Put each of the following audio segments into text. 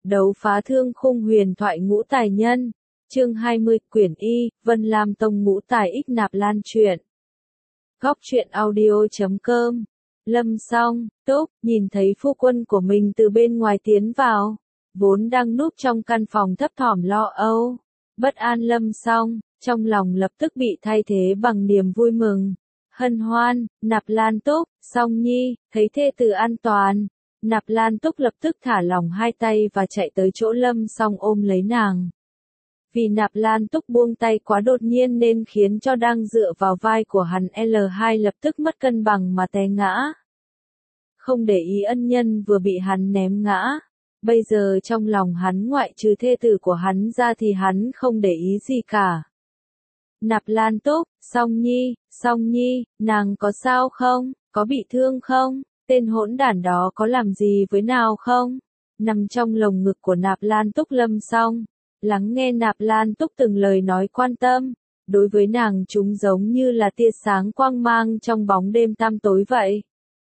Đấu phá thương khung huyền thoại ngũ tài nhân. Chương 20, quyển Y, Vân Lam Tông ngũ tài ích nạp lan truyện. Góc truyện audio.com. Lâm Song, Túc, nhìn thấy phu quân của mình từ bên ngoài tiến vào. Vốn đang núp trong căn phòng thấp thỏm lo âu. Bất an Lâm Song, trong lòng lập tức bị thay thế bằng niềm vui mừng. Hân hoan, Nạp Lan Túc, Song Nhi, thấy thê tử an toàn. Nạp Lan Túc lập tức thả lỏng hai tay và chạy tới chỗ Lâm Song ôm lấy nàng. Vì Nạp Lan Túc buông tay quá đột nhiên nên khiến cho đang dựa vào vai của hắn L2 lập tức mất cân bằng mà té ngã. Không để ý ân nhân vừa bị hắn ném ngã. Bây giờ trong lòng hắn ngoại trừ thê tử của hắn ra thì hắn không để ý gì cả. Nạp Lan Túc, Song Nhi, nàng có sao không, có bị thương không, tên hỗn đản đó có làm gì với nào không? Nằm trong lồng ngực của Nạp Lan Túc Lâm Song, lắng nghe Nạp Lan Túc từng lời nói quan tâm, đối với nàng chúng giống như là tia sáng quang mang trong bóng đêm tăm tối vậy.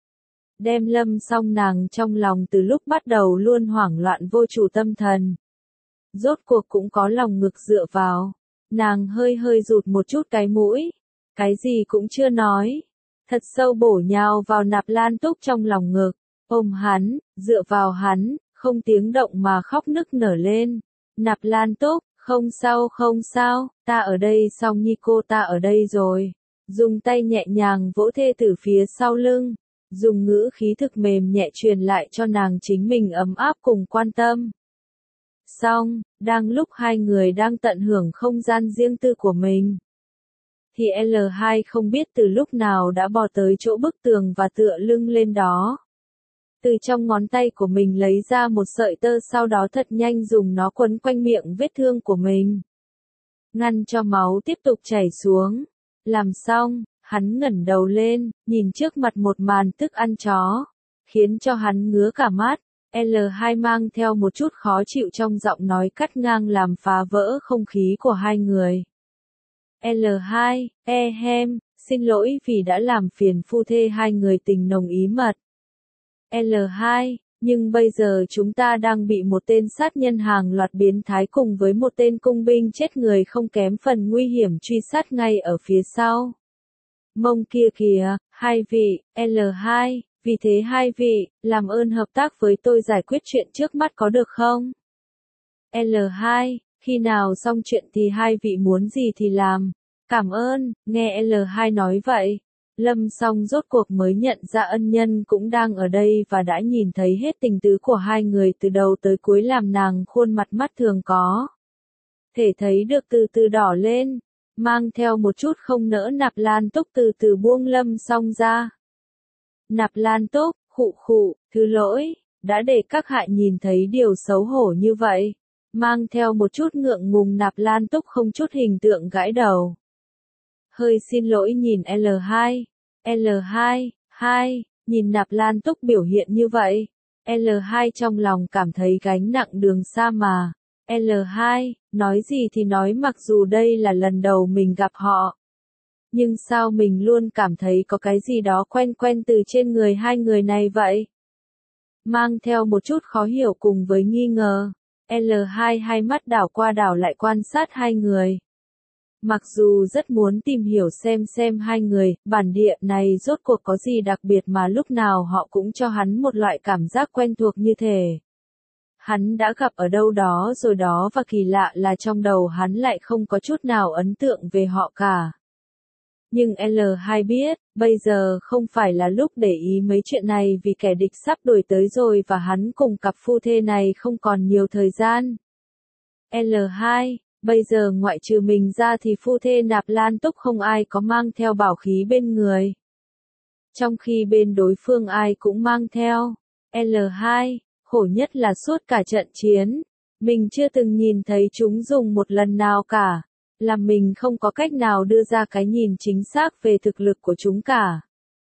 Đem Lâm Song nàng trong lòng từ lúc bắt đầu luôn hoảng loạn vô chủ tâm thần. Rốt cuộc cũng có lòng ngực dựa vào. Nàng hơi rụt một chút cái mũi. Cái gì cũng chưa nói. Thật sâu bổ nhào vào Nạp Lan Túc trong lòng ngực. Ôm hắn, dựa vào hắn, không tiếng động mà khóc nức nở lên. Nạp Lan Túc, không sao, ta ở đây Song Nhi cô ta ở đây rồi. Dùng tay nhẹ nhàng vỗ thê tử phía sau lưng. Dùng ngữ khí thực mềm nhẹ truyền lại cho nàng chính mình ấm áp cùng quan tâm. Xong, đang lúc hai người đang tận hưởng không gian riêng tư của mình, thì L2 không biết từ lúc nào đã bò tới chỗ bức tường và tựa lưng lên đó. Từ trong ngón tay của mình lấy ra một sợi tơ, sau đó thật nhanh dùng nó quấn quanh miệng vết thương của mình. Ngăn cho máu tiếp tục chảy xuống. Làm xong, hắn ngẩng đầu lên, nhìn trước mặt một màn thức ăn chó, khiến cho hắn ngứa cả mắt. L2 mang theo một chút khó chịu trong giọng nói cắt ngang làm phá vỡ không khí của hai người. L2, xin lỗi vì đã làm phiền phu thê hai người tình nồng ý mật. L2, nhưng bây giờ chúng ta đang bị một tên sát nhân hàng loạt biến thái cùng với một tên cung binh chết người không kém phần nguy hiểm truy sát ngay ở phía sau. Mông kia kìa, hai vị, L2, vì thế hai vị, làm ơn hợp tác với tôi giải quyết chuyện trước mắt có được không? L2, khi nào xong chuyện thì hai vị muốn gì thì làm. Cảm ơn, nghe L2 nói vậy. Lâm Song rốt cuộc mới nhận ra ân nhân cũng đang ở đây và đã nhìn thấy hết tình tứ của hai người từ đầu tới cuối làm nàng khuôn mặt mắt thường có thể thấy được từ từ đỏ lên, mang theo một chút không nỡ. Nạp Lan Túc từ từ buông Lâm Song ra. Nạp Lan Túc, khụ, thứ lỗi, đã để các hạ nhìn thấy điều xấu hổ như vậy. Mang theo một chút ngượng ngùng Nạp Lan Túc không chút hình tượng gãi đầu. Hơi xin lỗi nhìn L2, nhìn Nạp Lan Túc biểu hiện như vậy. L2 trong lòng cảm thấy gánh nặng đường xa mà. L2, nói gì thì nói, mặc dù đây là lần đầu mình gặp họ. Nhưng sao mình luôn cảm thấy có cái gì đó quen từ trên người hai người này vậy? Mang theo một chút khó hiểu cùng với nghi ngờ. L2 hai mắt đảo qua đảo lại quan sát hai người. Mặc dù rất muốn tìm hiểu xem hai người, bản địa này rốt cuộc có gì đặc biệt mà lúc nào họ cũng cho hắn một loại cảm giác quen thuộc như thể hắn đã gặp ở đâu đó rồi đó, và kỳ lạ là trong đầu hắn lại không có chút nào ấn tượng về họ cả. Nhưng L2 biết, bây giờ không phải là lúc để ý mấy chuyện này vì kẻ địch sắp đuổi tới rồi và hắn cùng cặp phu thê này không còn nhiều thời gian. L2, bây giờ ngoại trừ mình ra thì phu thê Nạp Lan Túc không ai có mang theo bảo khí bên người. Trong khi bên đối phương ai cũng mang theo. L2, khổ nhất là suốt cả trận chiến, mình chưa từng nhìn thấy chúng dùng một lần nào cả. Làm mình không có cách nào đưa ra cái nhìn chính xác về thực lực của chúng cả.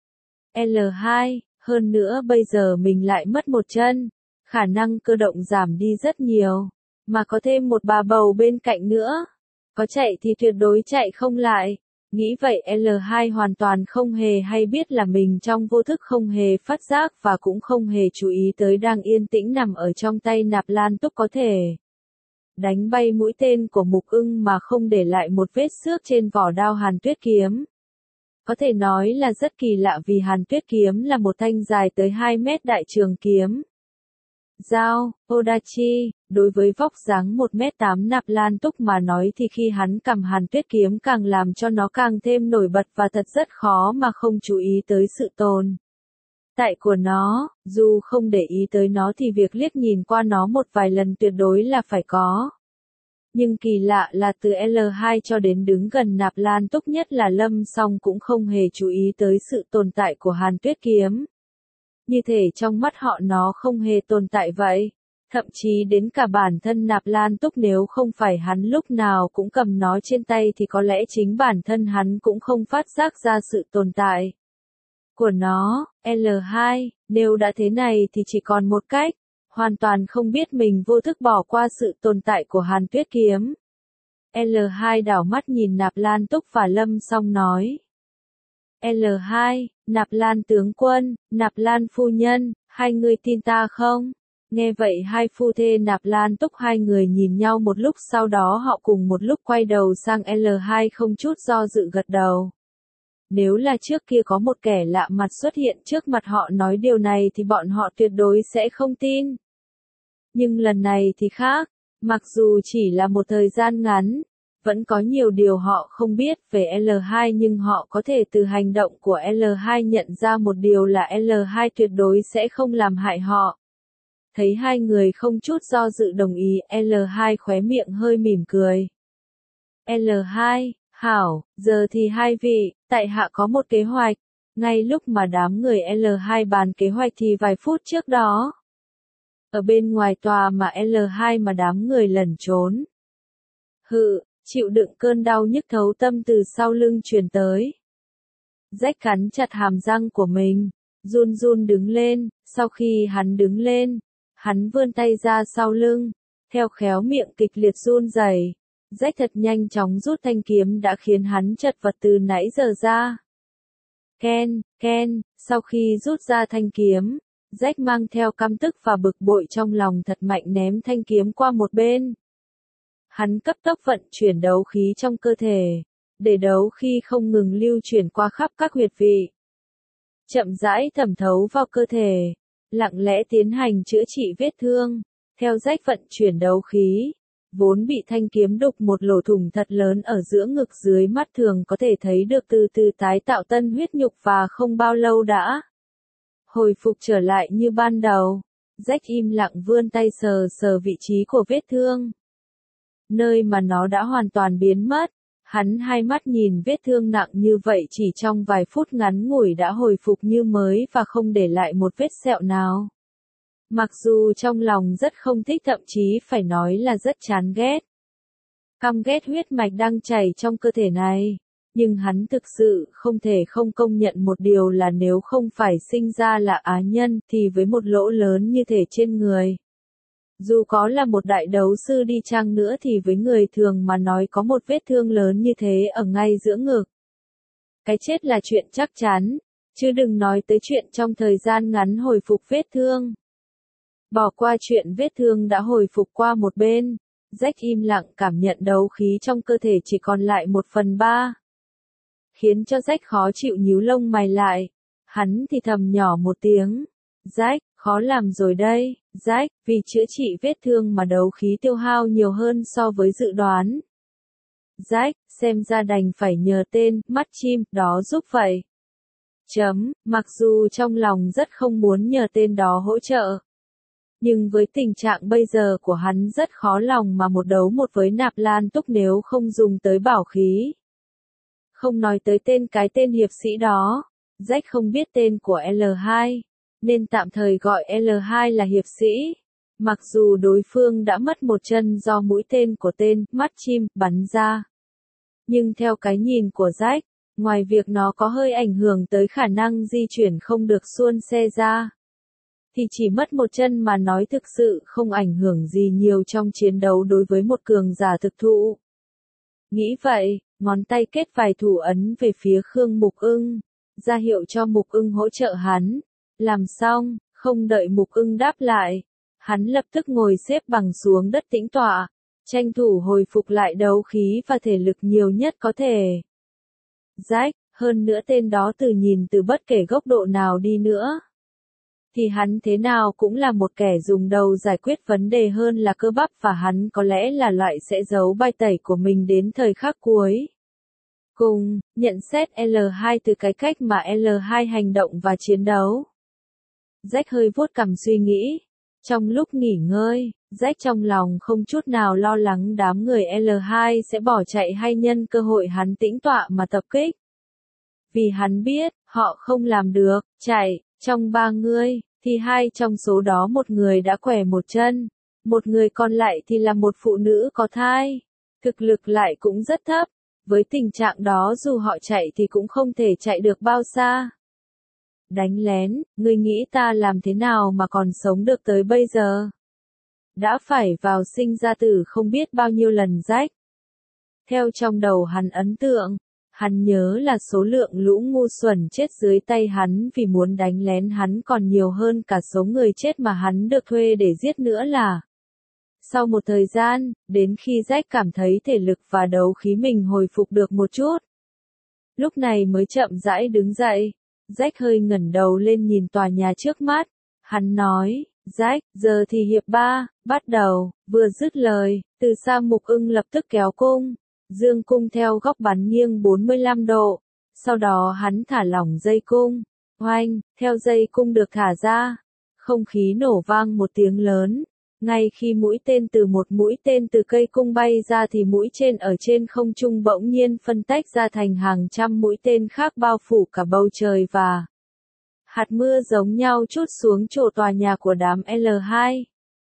L2, hơn nữa bây giờ mình lại mất một chân, khả năng cơ động giảm đi rất nhiều, mà có thêm một bà bầu bên cạnh nữa. Có chạy thì tuyệt đối chạy không lại. Nghĩ vậy L2 hoàn toàn không hề hay biết là mình trong vô thức không hề phát giác và cũng không hề chú ý tới đang yên tĩnh nằm ở trong tay Nạp Lan Túc có thể đánh bay mũi tên của Mục Ưng mà không để lại một vết xước trên vỏ đao Hàn Tuyết kiếm. Có thể nói là rất kỳ lạ vì Hàn Tuyết kiếm là một thanh dài tới 2 mét đại trường kiếm. Dao, Odachi, đối với vóc dáng 1m8 Nạp Lan Túc mà nói thì khi hắn cầm Hàn Tuyết kiếm càng làm cho nó càng thêm nổi bật và thật rất khó mà không chú ý tới sự tồn tại của nó, dù không để ý tới nó thì việc liếc nhìn qua nó một vài lần tuyệt đối là phải có. Nhưng kỳ lạ là từ L2 cho đến đứng gần Nạp Lan Túc nhất là Lâm Song cũng không hề chú ý tới sự tồn tại của Hàn Tuyết kiếm. Như thể trong mắt họ nó không hề tồn tại vậy. Thậm chí đến cả bản thân Nạp Lan Túc nếu không phải hắn lúc nào cũng cầm nó trên tay thì có lẽ chính bản thân hắn cũng không phát giác ra sự tồn tại của nó. L2, nếu đã thế này thì chỉ còn một cách, hoàn toàn không biết mình vô thức bỏ qua sự tồn tại của Hàn Tuyết kiếm. L2 đảo mắt nhìn Nạp Lan Túc và Lâm Song nói. L2, Nạp Lan tướng quân, Nạp Lan phu nhân, hai người tin ta không? Nghe vậy hai phu thê Nạp Lan Túc hai người nhìn nhau một lúc sau đó họ cùng một lúc quay đầu sang L2 không chút do dự gật đầu. Nếu là trước kia có một kẻ lạ mặt xuất hiện trước mặt họ nói điều này thì bọn họ tuyệt đối sẽ không tin. Nhưng lần này thì khác, mặc dù chỉ là một thời gian ngắn, vẫn có nhiều điều họ không biết về L2 nhưng họ có thể từ hành động của L2 nhận ra một điều là L2 tuyệt đối sẽ không làm hại họ. Thấy hai người không chút do dự đồng ý, L2 khóe miệng hơi mỉm cười. L2, hảo, giờ thì hai vị, tại hạ có một kế hoạch. Ngay lúc mà đám người L2 bàn kế hoạch thì vài phút trước đó, ở bên ngoài tòa mà L2 mà đám người lẩn trốn. Chịu đựng cơn đau nhức thấu tâm từ sau lưng truyền tới. Rách cắn chặt hàm răng của mình, run run đứng lên, sau khi hắn đứng lên, hắn vươn tay ra sau lưng, theo khéo miệng kịch liệt run rẩy. Rách thật nhanh chóng rút thanh kiếm đã khiến hắn chật vật từ nãy giờ ra. Ken, sau khi rút ra thanh kiếm, Rách mang theo căm tức và bực bội trong lòng thật mạnh ném thanh kiếm qua một bên. Hắn cấp tốc vận chuyển đấu khí trong cơ thể, để đấu khí không ngừng lưu chuyển qua khắp các huyệt vị. Chậm rãi thẩm thấu vào cơ thể, lặng lẽ tiến hành chữa trị vết thương, theo Rách vận chuyển đấu khí. Vốn bị thanh kiếm đục một lỗ thủng thật lớn ở giữa ngực dưới mắt thường có thể thấy được từ từ tái tạo tân huyết nhục và không bao lâu đã hồi phục trở lại như ban đầu. Rách im lặng vươn tay sờ sờ vị trí của vết thương, nơi mà nó đã hoàn toàn biến mất. Hắn hai mắt nhìn vết thương nặng như vậy chỉ trong vài phút ngắn ngủi đã hồi phục như mới và không để lại một vết sẹo nào. Mặc dù trong lòng rất không thích thậm chí phải nói là rất chán ghét. Căm ghét huyết mạch đang chảy trong cơ thể này. Nhưng hắn thực sự không thể không công nhận một điều là nếu không phải sinh ra là á nhân thì với một lỗ lớn như thể trên người. Dù có là một đại đấu sư đi chăng nữa thì với người thường mà nói có một vết thương lớn như thế ở ngay giữa ngực. Cái chết là chuyện chắc chắn, chứ đừng nói tới chuyện trong thời gian ngắn hồi phục vết thương. Bỏ qua chuyện vết thương đã hồi phục qua một bên, Rách im lặng cảm nhận đấu khí trong cơ thể chỉ còn lại 1/3. Khiến cho Rách khó chịu nhíu lông mày lại. Hắn thì thầm nhỏ một tiếng. Rách, khó làm rồi đây. Rách, vì chữa trị vết thương mà đấu khí tiêu hao nhiều hơn so với dự đoán. Rách, xem ra đành phải nhờ tên, mắt chim, đó giúp vậy. Mặc dù trong lòng rất không muốn nhờ tên đó hỗ trợ. Nhưng với tình trạng bây giờ của hắn rất khó lòng mà một đấu một với Nạp Lan Túc nếu không dùng tới bảo khí. Không nói tới cái tên hiệp sĩ đó, Rách không biết tên của L2, nên tạm thời gọi L2 là hiệp sĩ. Mặc dù đối phương đã mất một chân do mũi tên của tên mắt chim bắn ra. Nhưng theo cái nhìn của Rách, ngoài việc nó có hơi ảnh hưởng tới khả năng di chuyển không được suôn xe ra, thì chỉ mất một chân mà nói thực sự không ảnh hưởng gì nhiều trong chiến đấu đối với một cường giả thực thụ. Nghĩ vậy, ngón tay kết vài thủ ấn về phía Khương Mục Ưng, ra hiệu cho Mục Ưng hỗ trợ hắn. Làm xong, không đợi Mục Ưng đáp lại, hắn lập tức ngồi xếp bằng xuống đất tĩnh tọa, tranh thủ hồi phục lại đấu khí và thể lực nhiều nhất có thể. Rách, hơn nữa tên đó nhìn từ bất kể góc độ nào đi nữa, thì hắn thế nào cũng là một kẻ dùng đầu giải quyết vấn đề hơn là cơ bắp, và hắn có lẽ là loại sẽ giấu bài tẩy của mình đến thời khắc cuối. Cùng, nhận xét L2 từ cái cách mà L2 hành động và chiến đấu. Jack hơi vuốt cằm suy nghĩ. Trong lúc nghỉ ngơi, Jack trong lòng không chút nào lo lắng đám người L2 sẽ bỏ chạy hay nhân cơ hội hắn tĩnh tọa mà tập kích. Vì hắn biết, họ không làm được, chạy, trong 3 người, thì 2 trong số đó một người đã quẻ một chân, một người còn lại thì là một phụ nữ có thai. Thực lực lại cũng rất thấp, với tình trạng đó dù họ chạy thì cũng không thể chạy được bao xa. Đánh lén, ngươi nghĩ ta làm thế nào mà còn sống được tới bây giờ? Đã phải vào sinh ra tử không biết bao nhiêu lần rách. Theo trong đầu hắn ấn tượng, hắn nhớ là số lượng lũ ngu xuẩn chết dưới tay hắn vì muốn đánh lén hắn còn nhiều hơn cả số người chết mà hắn được thuê để giết nữa là. Sau một thời gian, đến khi Jack cảm thấy thể lực và đấu khí mình hồi phục được một chút, lúc này mới chậm rãi đứng dậy. Jack hơi ngẩng đầu lên nhìn tòa nhà trước mắt. Hắn nói, Jack, giờ thì hiệp 3, bắt đầu. Vừa dứt lời, từ xa Mục Ưng lập tức kéo cung, dương cung theo góc bắn nghiêng 45 độ. Sau đó hắn thả lỏng dây cung. Oanh, theo dây cung được thả ra, không khí nổ vang một tiếng lớn. Ngay khi mũi tên từ cây cung bay ra thì mũi tên ở trên không trung bỗng nhiên phân tách ra thành hàng trăm mũi tên khác bao phủ cả bầu trời và hạt mưa giống nhau trút xuống chỗ tòa nhà của đám L2.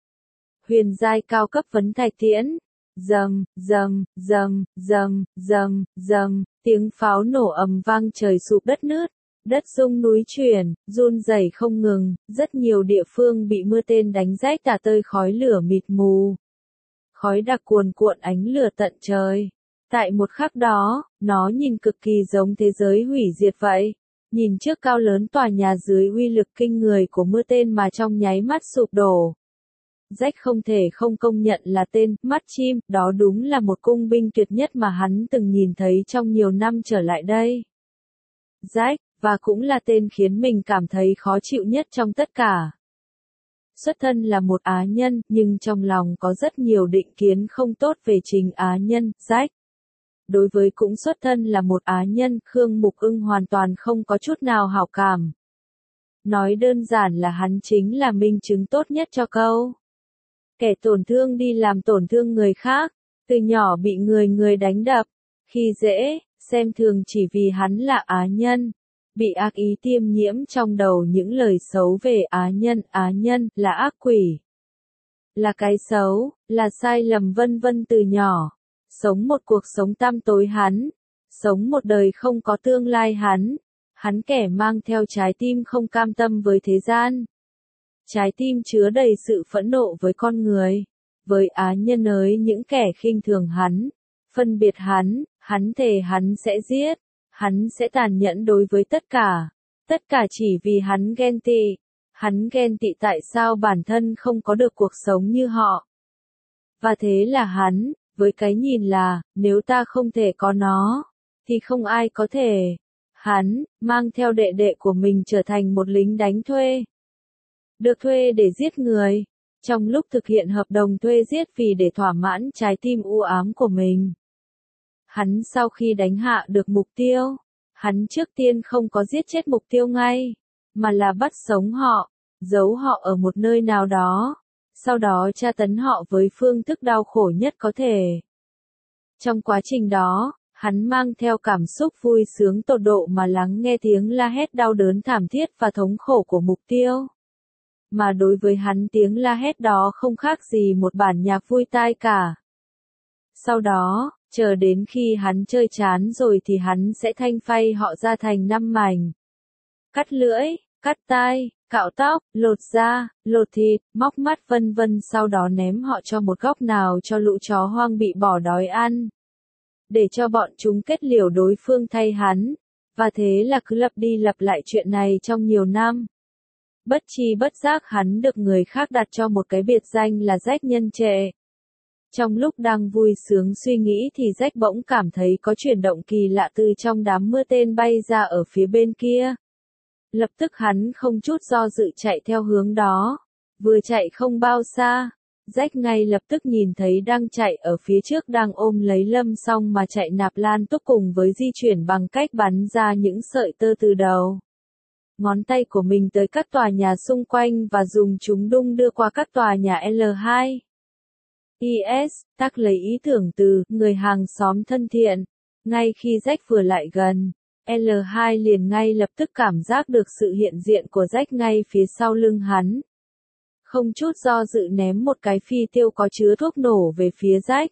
Huyền giai cao cấp vấn thạch tiễn. Rầm, rầm, rầm, rầm, rầm, rầm, tiếng pháo nổ ầm vang, trời sụp đất nứt. Đất rung núi chuyển, run rẩy không ngừng, rất nhiều địa phương bị mưa tên đánh rách tả tơi, khói lửa mịt mù. Khói đặc cuồn cuộn, ánh lửa tận trời. Tại một khắc đó, nó nhìn cực kỳ giống thế giới hủy diệt vậy. Nhìn trước cao lớn tòa nhà dưới uy lực kinh người của mưa tên mà trong nháy mắt sụp đổ. Jack không thể không công nhận là tên mắt chim, đó đúng là một cung binh tuyệt nhất mà hắn từng nhìn thấy trong nhiều năm trở lại đây. Jack, và cũng là tên khiến mình cảm thấy khó chịu nhất trong tất cả. Xuất thân là một Á nhân, nhưng trong lòng có rất nhiều định kiến không tốt về chính Á nhân, Jack. Đối với cũng xuất thân là một Á nhân, Khương Mục Ưng hoàn toàn không có chút nào hảo cảm. Nói đơn giản là hắn chính là minh chứng tốt nhất cho câu kẻ tổn thương đi làm tổn thương người khác, từ nhỏ bị người đánh đập, khi dễ, xem thường chỉ vì hắn là Á nhân. Bị ác ý tiêm nhiễm trong đầu những lời xấu về Á nhân là ác quỷ, là cái xấu, là sai lầm vân vân từ nhỏ. Sống một cuộc sống tăm tối hắn, sống một đời không có tương lai hắn kẻ mang theo trái tim không cam tâm với thế gian. Trái tim chứa đầy sự phẫn nộ với con người, với Á nhân ấy, những kẻ khinh thường hắn, phân biệt hắn thề hắn sẽ giết. Hắn sẽ tàn nhẫn đối với tất cả chỉ vì hắn ghen tị. Hắn ghen tị tại sao bản thân không có được cuộc sống như họ. Và thế là hắn, với cái nhìn là, nếu ta không thể có nó, thì không ai có thể. Hắn, mang theo đệ đệ của mình trở thành một lính đánh thuê. Được thuê để giết người. Trong lúc thực hiện hợp đồng thuê giết vì để thỏa mãn trái tim u ám của mình. Hắn sau khi đánh hạ được mục tiêu, hắn trước tiên không có giết chết mục tiêu ngay, mà là bắt sống họ, giấu họ ở một nơi nào đó, sau đó tra tấn họ với phương thức đau khổ nhất có thể. Trong quá trình đó, hắn mang theo cảm xúc vui sướng tột độ mà lắng nghe tiếng la hét đau đớn thảm thiết và thống khổ của mục tiêu. Mà đối với hắn tiếng la hét đó không khác gì một bản nhạc vui tai cả. Sau đó, chờ đến khi hắn chơi chán rồi thì hắn sẽ thanh phay họ ra thành 5 mảnh. Cắt lưỡi, cắt tai, cạo tóc, lột da, lột thịt, móc mắt vân vân, sau đó ném họ cho một góc nào cho lũ chó hoang bị bỏ đói ăn. để cho bọn chúng kết liễu đối phương thay hắn, và thế là cứ lặp đi lặp lại chuyện này trong nhiều năm. Bất tri bất giác hắn được người khác đặt cho một cái biệt danh là Rách nhân trệ. Trong lúc đang vui sướng suy nghĩ thì Rách bỗng cảm thấy có chuyển động kỳ lạ từ trong đám mưa tên bay ra ở phía bên kia. Lập tức hắn không chút do dự chạy theo hướng đó. Vừa chạy không bao xa, Rách ngay lập tức nhìn thấy đang chạy ở phía trước đang ôm lấy Lâm Song mà chạy Nạp Lan Túc cùng với di chuyển bằng cách bắn ra những sợi tơ từ đầu ngón tay của mình tới các tòa nhà xung quanh và dùng chúng đung đưa qua các tòa nhà L2. IS, tác lấy ý tưởng từ người hàng xóm thân thiện. Ngay khi Rách vừa lại gần, L2 liền ngay lập tức cảm giác được sự hiện diện của Rách ngay phía sau lưng hắn. Không chút do dự ném một cái phi tiêu có chứa thuốc nổ về phía Rách.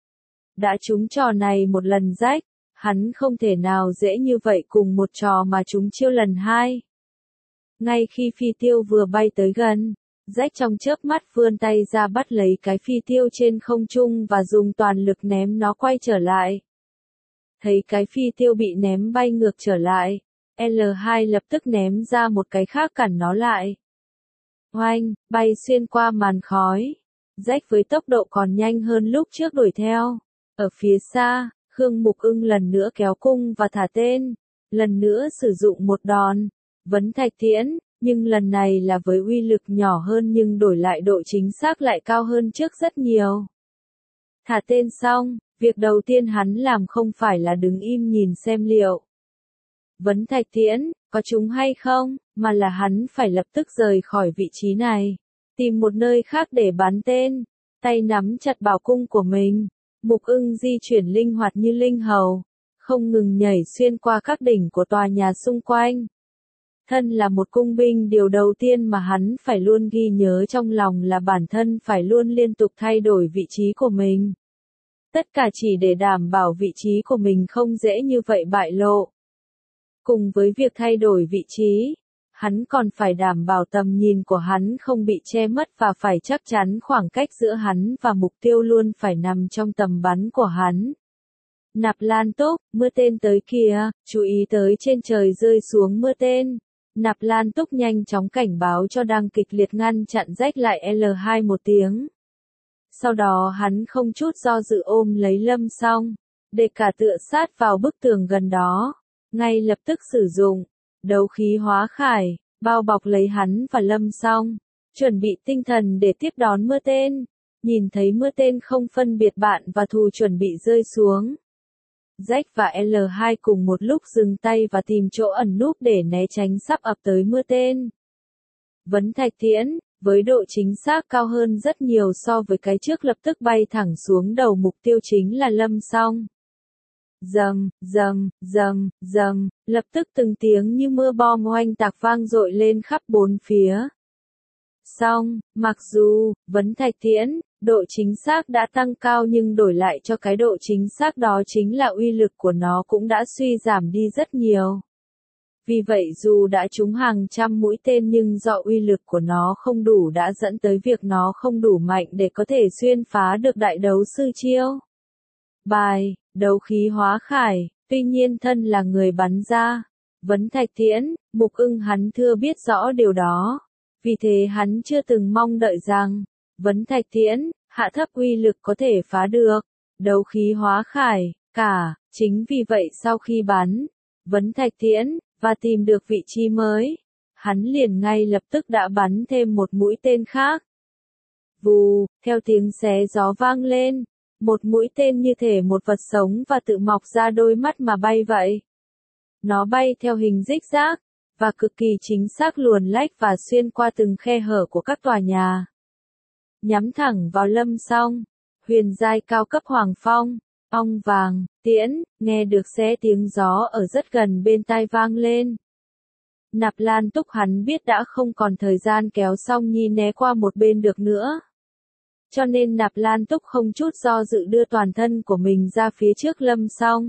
Đã trúng trò này một lần Rách, hắn không thể nào dễ như vậy cùng một trò mà trúng chiêu lần hai. Ngay khi phi tiêu vừa bay tới gần, Rách trong chớp mắt vươn tay ra bắt lấy cái phi tiêu trên không trung và dùng toàn lực ném nó quay trở lại. Thấy cái phi tiêu bị ném bay ngược trở lại, L2 lập tức ném ra một cái khác cản nó lại. Oanh, bay xuyên qua màn khói. Rách với tốc độ còn nhanh hơn lúc trước đuổi theo. Ở phía xa, Khương Mục Ưng lần nữa kéo cung và thả tên. Lần nữa sử dụng một đòn vấn thạch tiễn, nhưng lần này là với uy lực nhỏ hơn nhưng đổi lại độ chính xác lại cao hơn trước rất nhiều. Thả tên xong, việc đầu tiên hắn làm không phải là đứng im nhìn xem liệu vấn thạch tiễn có trúng hay không, mà là hắn phải lập tức rời khỏi vị trí này, tìm một nơi khác để bắn tên. Tay nắm chặt bảo cung của mình, Mục Ưng di chuyển linh hoạt như linh hầu, không ngừng nhảy xuyên qua các đỉnh của tòa nhà xung quanh. Thân là một cung binh, điều đầu tiên mà hắn phải luôn ghi nhớ trong lòng là bản thân phải luôn liên tục thay đổi vị trí của mình. Tất cả chỉ để đảm bảo vị trí của mình không dễ như vậy bại lộ. Cùng với việc thay đổi vị trí, hắn còn phải đảm bảo tầm nhìn của hắn không bị che mất và phải chắc chắn khoảng cách giữa hắn và mục tiêu luôn phải nằm trong tầm bắn của hắn. Nạp Lan Túc, mưa tên tới kìa, chú ý tới trên trời rơi xuống mưa tên. Nạp Lan Túc nhanh chóng cảnh báo cho đang kịch liệt ngăn chặn Rách lại L2 một tiếng. Sau đó hắn không chút do dự ôm lấy Lâm Song, để cả tựa sát vào bức tường gần đó. Ngay lập tức sử dụng đấu khí hóa khải, bao bọc lấy hắn và Lâm Song, chuẩn bị tinh thần để tiếp đón mưa tên. Nhìn thấy mưa tên không phân biệt bạn và thù chuẩn bị rơi xuống, Rách và L2 cùng một lúc dừng tay và tìm chỗ ẩn núp để né tránh sắp ập tới mưa tên. Vấn thạch tiễn, với độ chính xác cao hơn rất nhiều so với cái trước, lập tức bay thẳng xuống đầu mục tiêu chính là Lâm Song. Rầm, rầm, rầm, rầm, lập tức từng tiếng như mưa bom oanh tạc vang dội lên khắp bốn phía. Song, mặc dù vấn thạch tiễn, độ chính xác đã tăng cao nhưng đổi lại cho cái độ chính xác đó chính là uy lực của nó cũng đã suy giảm đi rất nhiều. Vì vậy dù đã trúng hàng trăm mũi tên nhưng do uy lực của nó không đủ đã dẫn tới việc nó không đủ mạnh để có thể xuyên phá được đại đấu sư chiêu. Bài, đấu khí hóa khải, tuy nhiên thân là người bắn ra vấn thạch tiễn, Mục Ưng hắn thưa biết rõ điều đó. Vì thế hắn chưa từng mong đợi rằng vấn thạch tiễn, hạ thấp uy lực có thể phá được đấu khí hóa khải, cả. Chính vì vậy sau khi bắn vấn thạch tiễn, và tìm được vị trí mới, hắn liền ngay lập tức đã bắn thêm một mũi tên khác. Vù, theo tiếng xé gió vang lên, một mũi tên như thể một vật sống và tự mọc ra đôi mắt mà bay vậy. Nó bay theo hình zigzag, và cực kỳ chính xác luồn lách và xuyên qua từng khe hở của các tòa nhà. Nhắm thẳng vào Lâm Song, huyền giai cao cấp Hoàng Phong, ong vàng, tiễn, nghe được xé tiếng gió ở rất gần bên tai vang lên. Nạp Lan Túc hắn biết đã không còn thời gian kéo Song Nhi né qua một bên được nữa. Cho nên Nạp Lan Túc không chút do dự đưa toàn thân của mình ra phía trước Lâm Song.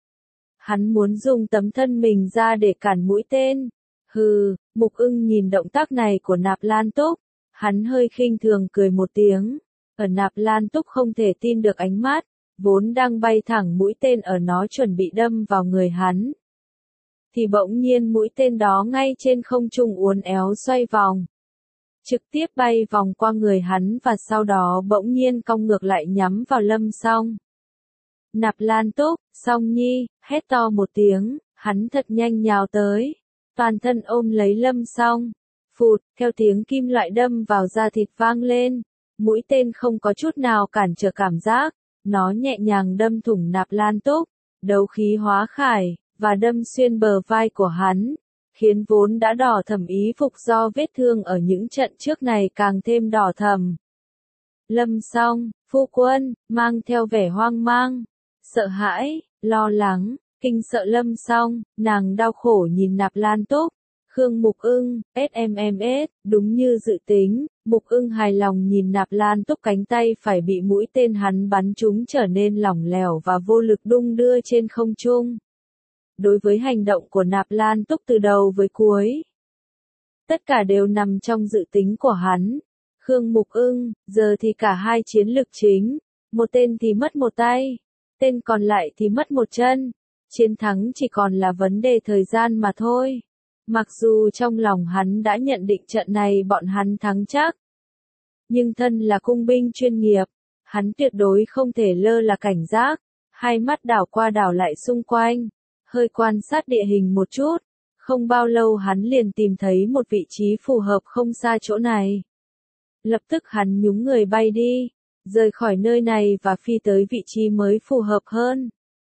Hắn muốn dùng tấm thân mình ra để cản mũi tên. Hừ, Mục Ưng nhìn động tác này của Nạp Lan Túc, hắn hơi khinh thường cười một tiếng. Ở Nạp Lan Túc không thể tin được ánh mắt, vốn đang bay thẳng mũi tên ở nó chuẩn bị đâm vào người hắn. Thì bỗng nhiên mũi tên đó ngay trên không trung uốn éo xoay vòng. Trực tiếp bay vòng qua người hắn và sau đó bỗng nhiên cong ngược lại nhắm vào Lâm Song. Nạp Lan Túc, Song Nhi, hét to một tiếng, hắn thật nhanh nhào tới. Toàn thân ôm lấy Lâm Song. Phụt, theo tiếng kim loại đâm vào da thịt vang lên. Mũi tên không có chút nào cản trở cảm giác. Nó nhẹ nhàng đâm thủng Nạp Lan Túc, đấu khí hóa khải, và đâm xuyên bờ vai của hắn. Khiến vốn đã đỏ thẫm ý phục do vết thương ở những trận trước này càng thêm đỏ thẫm. Lâm Song, phu quân, mang theo vẻ hoang mang, sợ hãi, lo lắng, kinh sợ Lâm Song, nàng đau khổ nhìn Nạp Lan Túc. Khương Mục Ưng, SMMS, đúng như dự tính, Mục Ưng hài lòng nhìn Nạp Lan Túc cánh tay phải bị mũi tên hắn bắn trúng trở nên lỏng lẻo và vô lực đung đưa trên không trung. Đối với hành động của Nạp Lan Túc từ đầu với cuối, tất cả đều nằm trong dự tính của hắn. Khương Mục Ưng, giờ thì cả hai chiến lực chính, một tên thì mất một tay, tên còn lại thì mất một chân. Chiến thắng chỉ còn là vấn đề thời gian mà thôi. Mặc dù trong lòng hắn đã nhận định trận này bọn hắn thắng chắc, nhưng thân là cung binh chuyên nghiệp, hắn tuyệt đối không thể lơ là cảnh giác, hai mắt đảo qua đảo lại xung quanh, hơi quan sát địa hình một chút, không bao lâu hắn liền tìm thấy một vị trí phù hợp không xa chỗ này. Lập tức hắn nhúng người bay đi, rời khỏi nơi này và phi tới vị trí mới phù hợp hơn.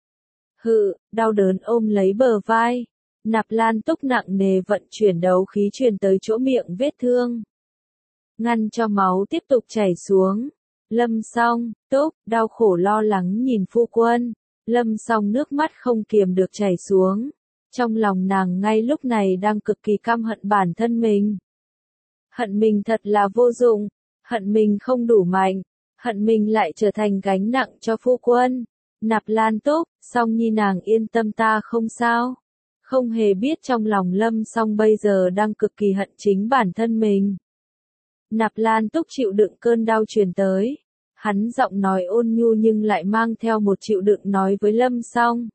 Đau đớn ôm lấy bờ vai. Nạp Lan Túc nặng nề vận chuyển đấu khí truyền tới chỗ miệng vết thương, ngăn cho máu tiếp tục chảy xuống. Lâm Song, Túc, đau khổ lo lắng nhìn phu quân. Lâm Song nước mắt không kiềm được chảy xuống. Trong lòng nàng ngay lúc này đang cực kỳ căm hận bản thân mình. Hận mình thật là vô dụng, hận mình không đủ mạnh, hận mình lại trở thành gánh nặng cho phu quân. Nạp Lan Túc, Song Nhi nàng yên tâm ta không sao. Không hề biết trong lòng Lâm Song bây giờ đang cực kỳ hận chính bản thân mình. Nạp Lan Túc chịu đựng cơn đau truyền tới. Hắn giọng nói ôn nhu nhưng lại mang theo một chịu đựng nói với Lâm Song.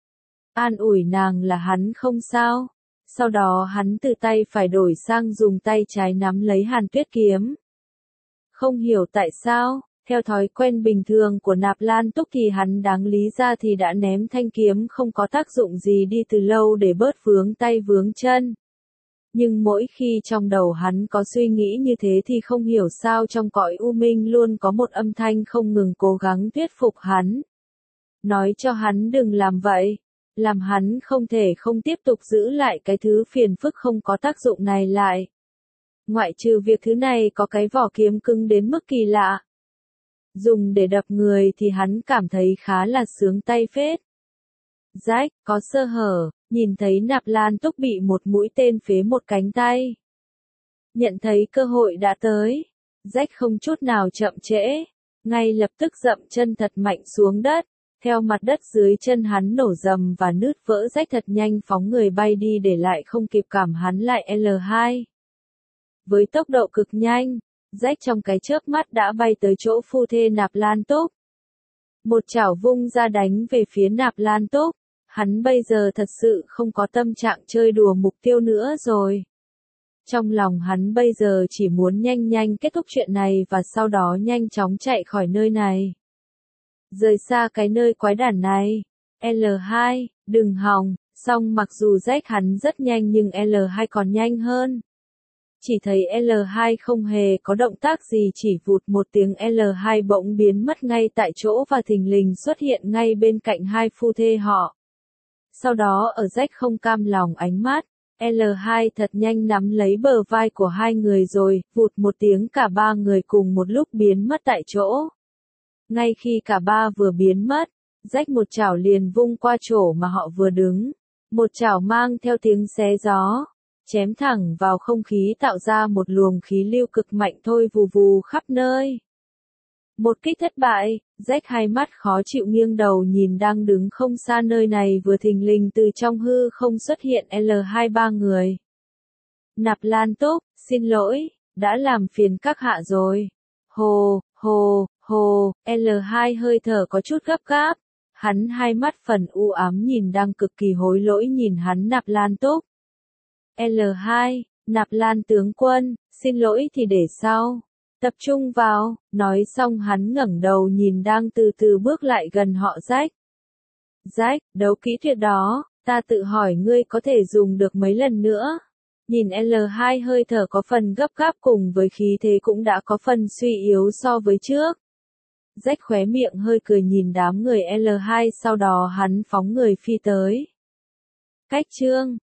An ủi nàng là hắn không sao. Sau đó hắn từ tay phải đổi sang dùng tay trái nắm lấy Hàn Tuyết kiếm. Không hiểu tại sao, theo thói quen bình thường của Nạp Lan Túc thì hắn đáng lý ra thì đã ném thanh kiếm không có tác dụng gì đi từ lâu để bớt vướng tay vướng chân. Nhưng mỗi khi trong đầu hắn có suy nghĩ như thế thì không hiểu sao trong cõi u minh luôn có một âm thanh không ngừng cố gắng thuyết phục hắn. Nói cho hắn đừng làm vậy, làm hắn không thể không tiếp tục giữ lại cái thứ phiền phức không có tác dụng này lại. Ngoại trừ việc thứ này có cái vỏ kiếm cứng đến mức kỳ lạ. Dùng để đập người thì hắn cảm thấy khá là sướng tay phết. Rách, có sơ hở, nhìn thấy Nạp Lan Túc bị một mũi tên phế một cánh tay. Nhận thấy cơ hội đã tới, Rách không chút nào chậm trễ, ngay lập tức dậm chân thật mạnh xuống đất, theo mặt đất dưới chân hắn nổ rầm và nứt vỡ rách thật nhanh phóng người bay đi để lại không kịp cảm hắn lại L2. Với tốc độ cực nhanh, Rách trong cái chớp mắt đã bay tới chỗ phu thê Nạp Lan Túc. Một chảo vung ra đánh về phía Nạp Lan Túc, hắn bây giờ thật sự không có tâm trạng chơi đùa mục tiêu nữa rồi. Trong lòng hắn bây giờ chỉ muốn nhanh nhanh kết thúc chuyện này và sau đó nhanh chóng chạy khỏi nơi này. Rời xa cái nơi quái đản này. L2, đừng hòng, song mặc dù Rách hắn rất nhanh nhưng L2 còn nhanh hơn. Chỉ thấy L2 không hề có động tác gì chỉ vụt một tiếng L2 bỗng biến mất ngay tại chỗ và thình lình xuất hiện ngay bên cạnh hai phu thê họ. Sau đó ở Rách không cam lòng ánh mắt, L2 thật nhanh nắm lấy bờ vai của hai người rồi, vụt một tiếng cả ba người cùng một lúc biến mất tại chỗ. Ngay khi cả ba vừa biến mất, Rách một chảo liền vung qua chỗ mà họ vừa đứng. Một chảo mang theo tiếng xé gió, chém thẳng vào không khí tạo ra một luồng khí lưu cực mạnh thôi vù vù khắp nơi. Một kích thất bại, Rách hai mắt khó chịu nghiêng đầu nhìn đang đứng không xa nơi này vừa thình lình từ trong hư không xuất hiện L2 ba người. Nạp Lan Túc, xin lỗi, đã làm phiền các hạ rồi. Hồ, hồ, Hồ, L2 hơi thở có chút gấp gáp. Hắn hai mắt phần u ám nhìn đang cực kỳ hối lỗi nhìn hắn Nạp Lan Túc. L2, Nạp Lan tướng quân, xin lỗi thì để sau. Tập trung vào, nói xong hắn ngẩng đầu nhìn đang từ từ bước lại gần họ Rách. Rách, đấu kỹ tuyệt đó, ta tự hỏi ngươi có thể dùng được mấy lần nữa. Nhìn L2 hơi thở có phần gấp gáp cùng với khí thế cũng đã có phần suy yếu so với trước. Rách khóe miệng hơi cười nhìn đám người L2 sau đó hắn phóng người phi tới. Cách chương